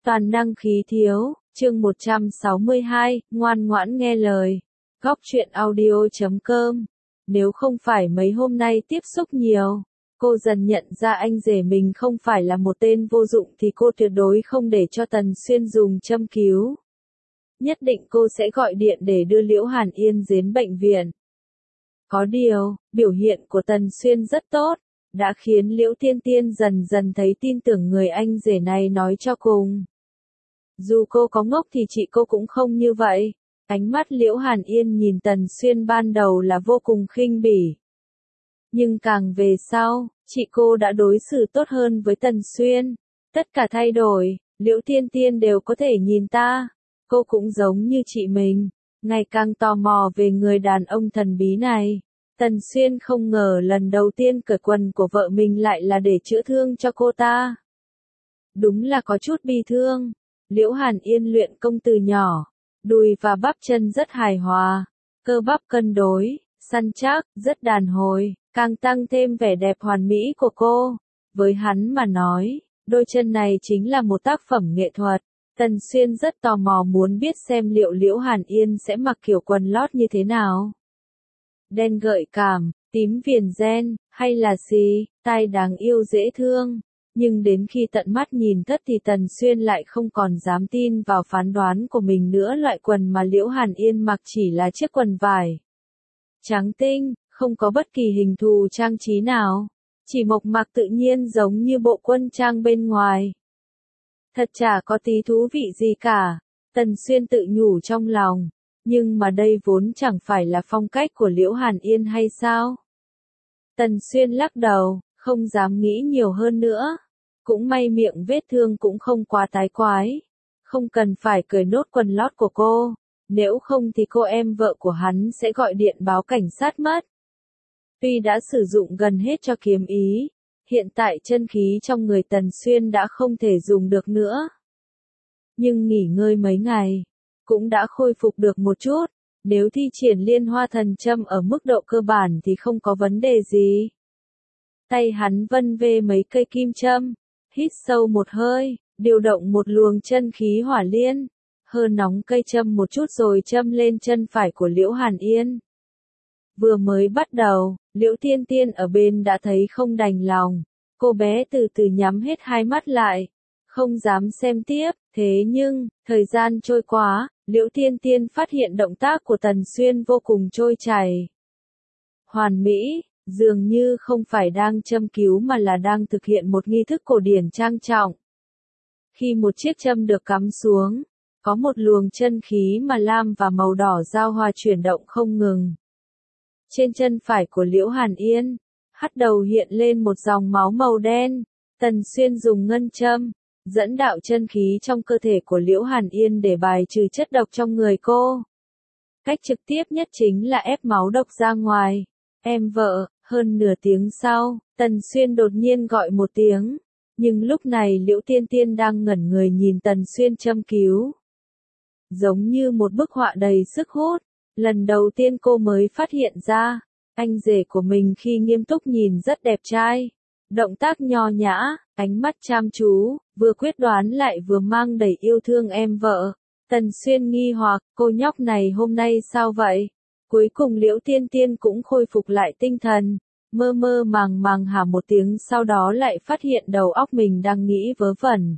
Toàn năng khí thiếu, chương 162, ngoan ngoãn nghe lời. Góc truyện audio.com. Nếu không phải mấy hôm nay tiếp xúc nhiều, cô dần nhận ra anh rể mình không phải là một tên vô dụng thì cô tuyệt đối không để cho Tần Xuyên dùng châm cứu. Nhất định cô sẽ gọi điện để đưa Liễu Hàn Yên đến bệnh viện. Có điều, biểu hiện của Tần Xuyên rất tốt, đã khiến Liễu Tiên Tiên dần dần thấy tin tưởng người anh rể này nói cho cùng. Dù cô có ngốc thì chị cô cũng không như vậy. Ánh mắt Liễu Hàn Yên nhìn Tần Xuyên ban đầu là vô cùng khinh bỉ. Nhưng càng về sau, chị cô đã đối xử tốt hơn với Tần Xuyên. Tất cả thay đổi, Liễu Tiên Tiên đều có thể nhìn ta. Cô cũng giống như chị mình, ngày càng tò mò về người đàn ông thần bí này. Tần Xuyên không ngờ lần đầu tiên cởi quần của vợ mình lại là để chữa thương cho cô ta. Đúng là có chút bi thương. Liễu Hàn Yên luyện công từ nhỏ, đùi và bắp chân rất hài hòa, cơ bắp cân đối, săn chắc, rất đàn hồi, càng tăng thêm vẻ đẹp hoàn mỹ của cô. Với hắn mà nói, đôi chân này chính là một tác phẩm nghệ thuật. Tần Xuyên rất tò mò muốn biết xem liệu Liễu Hàn Yên sẽ mặc kiểu quần lót như thế nào. Đen gợi cảm, tím viền ren, hay là xì, tai đáng yêu dễ thương. Nhưng đến khi tận mắt nhìn thất thì Tần Xuyên lại không còn dám tin vào phán đoán của mình nữa. Loại quần mà Liễu Hàn Yên mặc chỉ là chiếc quần vải trắng tinh, không có bất kỳ hình thù trang trí nào, chỉ mộc mạc tự nhiên giống như bộ quân trang bên ngoài. Thật chả có tí thú vị gì cả, Tần Xuyên tự nhủ trong lòng, nhưng mà đây vốn chẳng phải là phong cách của Liễu Hàn Yên hay sao? Tần Xuyên lắc đầu, không dám nghĩ nhiều hơn nữa. Cũng may miệng vết thương cũng không quá tái quái. Không cần phải cởi nốt quần lót của cô, nếu không thì cô em vợ của hắn sẽ gọi điện báo cảnh sát mất. Tuy đã sử dụng gần hết cho kiếm ý, hiện tại chân khí trong người Tần Xuyên đã không thể dùng được nữa. Nhưng nghỉ ngơi mấy ngày, cũng đã khôi phục được một chút. Nếu thi triển Liên Hoa Thần Châm ở mức độ cơ bản thì không có vấn đề gì. Tay hắn vân vê mấy cây kim châm, hít sâu một hơi, điều động một luồng chân khí hỏa liên, hơ nóng cây châm một chút rồi châm lên chân phải của Liễu Hàn Yên. Vừa mới bắt đầu, Liễu Tiên Tiên ở bên đã thấy không đành lòng, cô bé từ từ nhắm hết hai mắt lại, không dám xem tiếp. Thế nhưng, thời gian trôi qua, Liễu Tiên Tiên phát hiện động tác của Tần Xuyên vô cùng trôi chảy, hoàn mỹ. Dường như không phải đang châm cứu mà là đang thực hiện một nghi thức cổ điển trang trọng. Khi một chiếc châm được cắm xuống, có một luồng chân khí mà lam và màu đỏ giao hòa chuyển động không ngừng. Trên chân phải của Liễu Hàn Yên, hắt đầu hiện lên một dòng máu màu đen. Tần Xuyên dùng ngân châm, dẫn đạo chân khí trong cơ thể của Liễu Hàn Yên để bài trừ chất độc trong người cô. Cách trực tiếp nhất chính là ép máu độc ra ngoài. Em vợ. Hơn nửa tiếng sau, Tần Xuyên đột nhiên gọi một tiếng. Nhưng lúc này Liễu Tiên Tiên đang ngẩn người nhìn Tần Xuyên châm cứu. Giống như một bức họa đầy sức hút. Lần đầu tiên cô mới phát hiện ra, anh rể của mình khi nghiêm túc nhìn rất đẹp trai. Động tác nho nhã, ánh mắt chăm chú, vừa quyết đoán lại vừa mang đầy yêu thương em vợ. Tần Xuyên nghi hoặc, cô nhóc này hôm nay sao vậy? Cuối cùng Liễu Tiên Tiên cũng khôi phục lại tinh thần, mơ mơ màng màng hả một tiếng sau đó lại phát hiện đầu óc mình đang nghĩ vớ vẩn.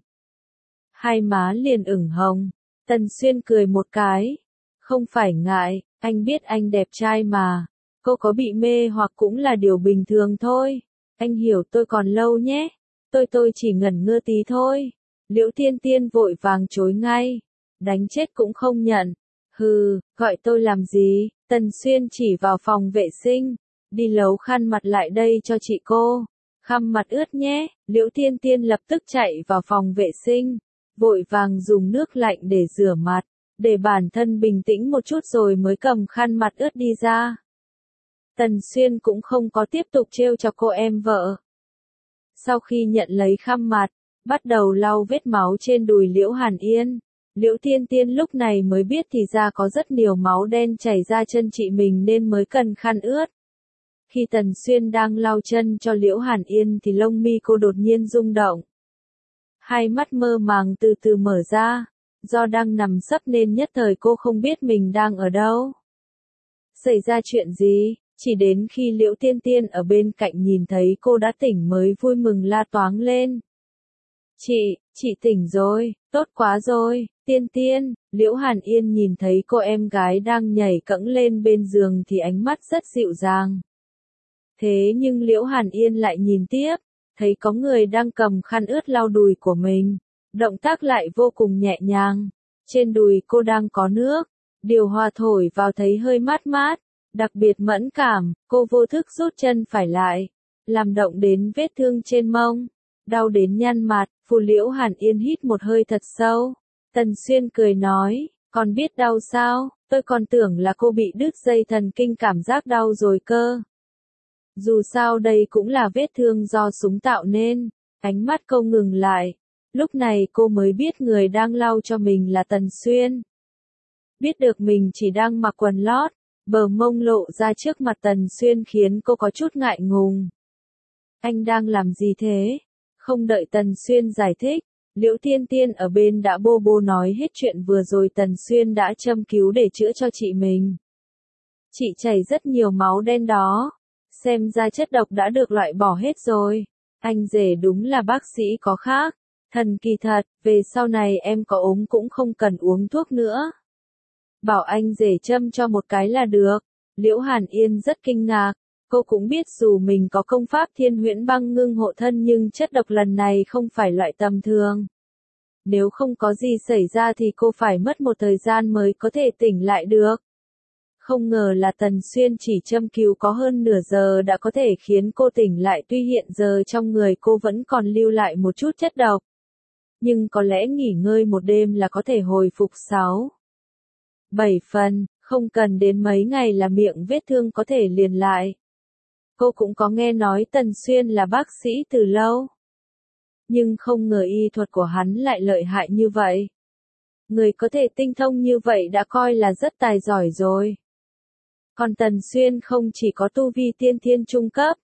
Hai má liền ửng hồng, Tần Xuyên cười một cái. Không phải ngại, anh biết anh đẹp trai mà, cô có bị mê hoặc cũng là điều bình thường thôi. Anh hiểu tôi còn lâu nhé, tôi chỉ ngẩn ngơ tí thôi. Liễu Tiên Tiên vội vàng chối ngay, đánh chết cũng không nhận. Hừ, gọi tôi làm gì? Tần Xuyên chỉ vào phòng vệ sinh, đi lấy khăn mặt lại đây cho chị cô. Khăn mặt ướt nhé. Liễu Tiên Tiên lập tức chạy vào phòng vệ sinh, vội vàng dùng nước lạnh để rửa mặt, để bản thân bình tĩnh một chút rồi mới cầm khăn mặt ướt đi ra. Tần Xuyên cũng không có tiếp tục trêu chọc cô em vợ. Sau khi nhận lấy khăn mặt, bắt đầu lau vết máu trên đùi Liễu Hàn Yên. Liễu Tiên Tiên lúc này mới biết thì ra có rất nhiều máu đen chảy ra chân chị mình nên mới cần khăn ướt. Khi Tần Xuyên đang lau chân cho Liễu Hàn Yên thì lông mi cô đột nhiên rung động. Hai mắt mơ màng từ từ mở ra, do đang nằm sấp nên nhất thời cô không biết mình đang ở đâu. Xảy ra chuyện gì? Chỉ đến khi Liễu Tiên Tiên ở bên cạnh nhìn thấy cô đã tỉnh mới vui mừng la toáng lên. Chị tỉnh rồi, tốt quá rồi, Tiên Tiên. Liễu Hàn Yên nhìn thấy cô em gái đang nhảy cẫng lên bên giường thì ánh mắt rất dịu dàng. Thế nhưng Liễu Hàn Yên lại nhìn tiếp, thấy có người đang cầm khăn ướt lau đùi của mình, động tác lại vô cùng nhẹ nhàng. Trên đùi cô đang có nước, điều hòa thổi vào thấy hơi mát mát, đặc biệt mẫn cảm, cô vô thức rút chân phải lại, làm động đến vết thương trên mông, đau đến nhăn mặt. Phù Liễu Hàn Yên hít một hơi thật sâu. Tần Xuyên cười nói, còn biết đau sao, tôi còn tưởng là cô bị đứt dây thần kinh cảm giác đau rồi cơ. Dù sao đây cũng là vết thương do súng tạo nên. Ánh mắt cô ngừng lại. Lúc này cô mới biết người đang lau cho mình là Tần Xuyên. Biết được mình chỉ đang mặc quần lót, bờ mông lộ ra trước mặt Tần Xuyên khiến cô có chút ngại ngùng. Anh đang làm gì thế? Không đợi Tần Xuyên giải thích, Liễu Tiên Tiên ở bên đã bô bô nói hết chuyện vừa rồi Tần Xuyên đã châm cứu để chữa cho chị mình. Chị chảy rất nhiều máu đen đó, xem ra chất độc đã được loại bỏ hết rồi. Anh rể đúng là bác sĩ có khác, thần kỳ thật, về sau này em có ốm cũng không cần uống thuốc nữa. Bảo anh rể châm cho một cái là được. Liễu Hàn Yên rất kinh ngạc. Cô cũng biết dù mình có công pháp Thiên Huyễn Băng Ngưng hộ thân nhưng chất độc lần này không phải loại tầm thường. Nếu không có gì xảy ra thì cô phải mất một thời gian mới có thể tỉnh lại được. Không ngờ là Tần Xuyên chỉ châm cứu có hơn nửa giờ đã có thể khiến cô tỉnh lại, tuy hiện giờ trong người cô vẫn còn lưu lại một chút chất độc. Nhưng có lẽ nghỉ ngơi một đêm là có thể hồi phục 6-7 phần, không cần đến mấy ngày là miệng vết thương có thể liền lại. Cô cũng có nghe nói Tần Xuyên là bác sĩ từ lâu. Nhưng không ngờ y thuật của hắn lại lợi hại như vậy. Người có thể tinh thông như vậy đã coi là rất tài giỏi rồi. Còn Tần Xuyên không chỉ có tu vi tiên thiên trung cấp.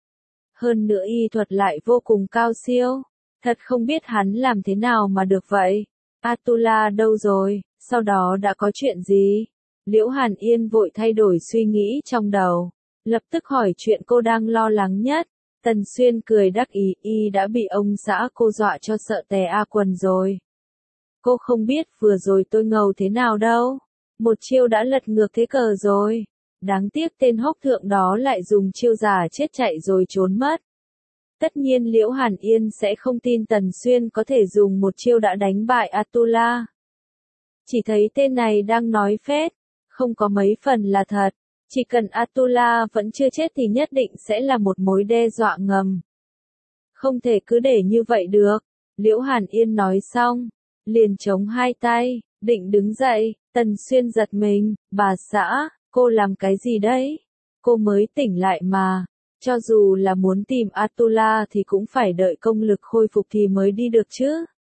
Hơn nữa y thuật lại vô cùng cao siêu. Thật không biết hắn làm thế nào mà được vậy. Atula đâu rồi, sau đó đã có chuyện gì? Liễu Hàn Yên vội thay đổi suy nghĩ trong đầu. Lập tức hỏi chuyện cô đang lo lắng nhất. Tần Xuyên cười đắc ý, y đã bị ông xã cô dọa cho sợ tè a quần rồi. Cô không biết vừa rồi tôi ngầu thế nào đâu. Một chiêu đã lật ngược thế cờ rồi. Đáng tiếc tên hốc thượng đó lại dùng chiêu giả chết chạy rồi trốn mất. Tất nhiên Liễu Hàn Yên sẽ không tin Tần Xuyên có thể dùng một chiêu đã đánh bại Atula. Chỉ thấy tên này đang nói phét, không có mấy phần là thật. Chỉ cần Atula vẫn chưa chết thì nhất định sẽ là một mối đe dọa ngầm. Không thể cứ để như vậy được. Liễu Hàn Yên nói xong, liền chống hai tay, định đứng dậy. Tần Xuyên giật mình, bà xã, cô làm cái gì đấy? Cô mới tỉnh lại mà. Cho dù là muốn tìm Atula thì cũng phải đợi công lực khôi phục thì mới đi được chứ.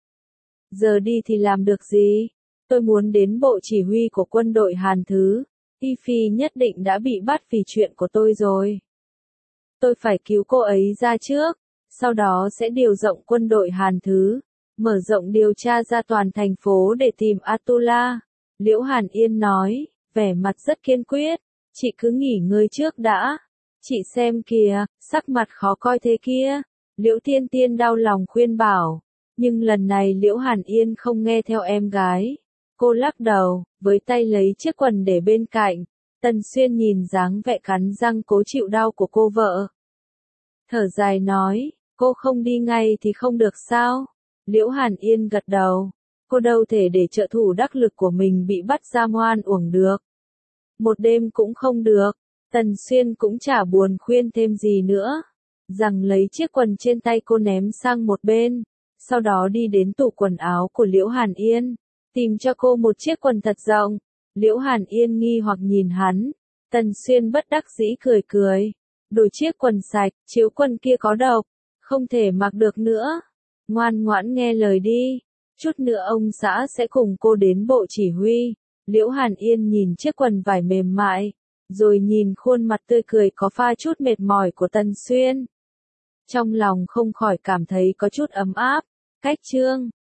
Giờ đi thì làm được gì? Tôi muốn đến bộ chỉ huy của quân đội Hàn Thứ. Y Phi nhất định đã bị bắt vì chuyện của tôi rồi. Tôi phải cứu cô ấy ra trước, sau đó sẽ điều rộng quân đội Hàn Thứ, mở rộng điều tra ra toàn thành phố để tìm Atula. Liễu Hàn Yên nói, vẻ mặt rất kiên quyết, chị cứ nghỉ ngơi trước đã. Chị xem kìa, sắc mặt khó coi thế kia. Liễu Tiên Tiên đau lòng khuyên bảo, nhưng lần này Liễu Hàn Yên không nghe theo em gái. Cô lắc đầu, với tay lấy chiếc quần để bên cạnh. Tần Xuyên nhìn dáng vẻ cắn răng cố chịu đau của cô vợ. Thở dài nói, cô không đi ngay thì không được sao? Liễu Hàn Yên gật đầu. Cô đâu thể để trợ thủ đắc lực của mình bị bắt ra ngoan uổng được. Một đêm cũng không được. Tần Xuyên cũng chả buồn khuyên thêm gì nữa. Rằng lấy chiếc quần trên tay cô ném sang một bên. Sau đó đi đến tủ quần áo của Liễu Hàn Yên. Tìm cho cô một chiếc quần thật rộng. Liễu Hàn Yên nghi hoặc nhìn hắn. Tần Xuyên bất đắc dĩ cười cười. Đổi chiếc quần sạch, chiếu quần kia có độc. Không thể mặc được nữa. Ngoan ngoãn nghe lời đi. Chút nữa ông xã sẽ cùng cô đến bộ chỉ huy. Liễu Hàn Yên nhìn chiếc quần vải mềm mại. Rồi nhìn khuôn mặt tươi cười có pha chút mệt mỏi của Tần Xuyên. Trong lòng không khỏi cảm thấy có chút ấm áp. Cách chương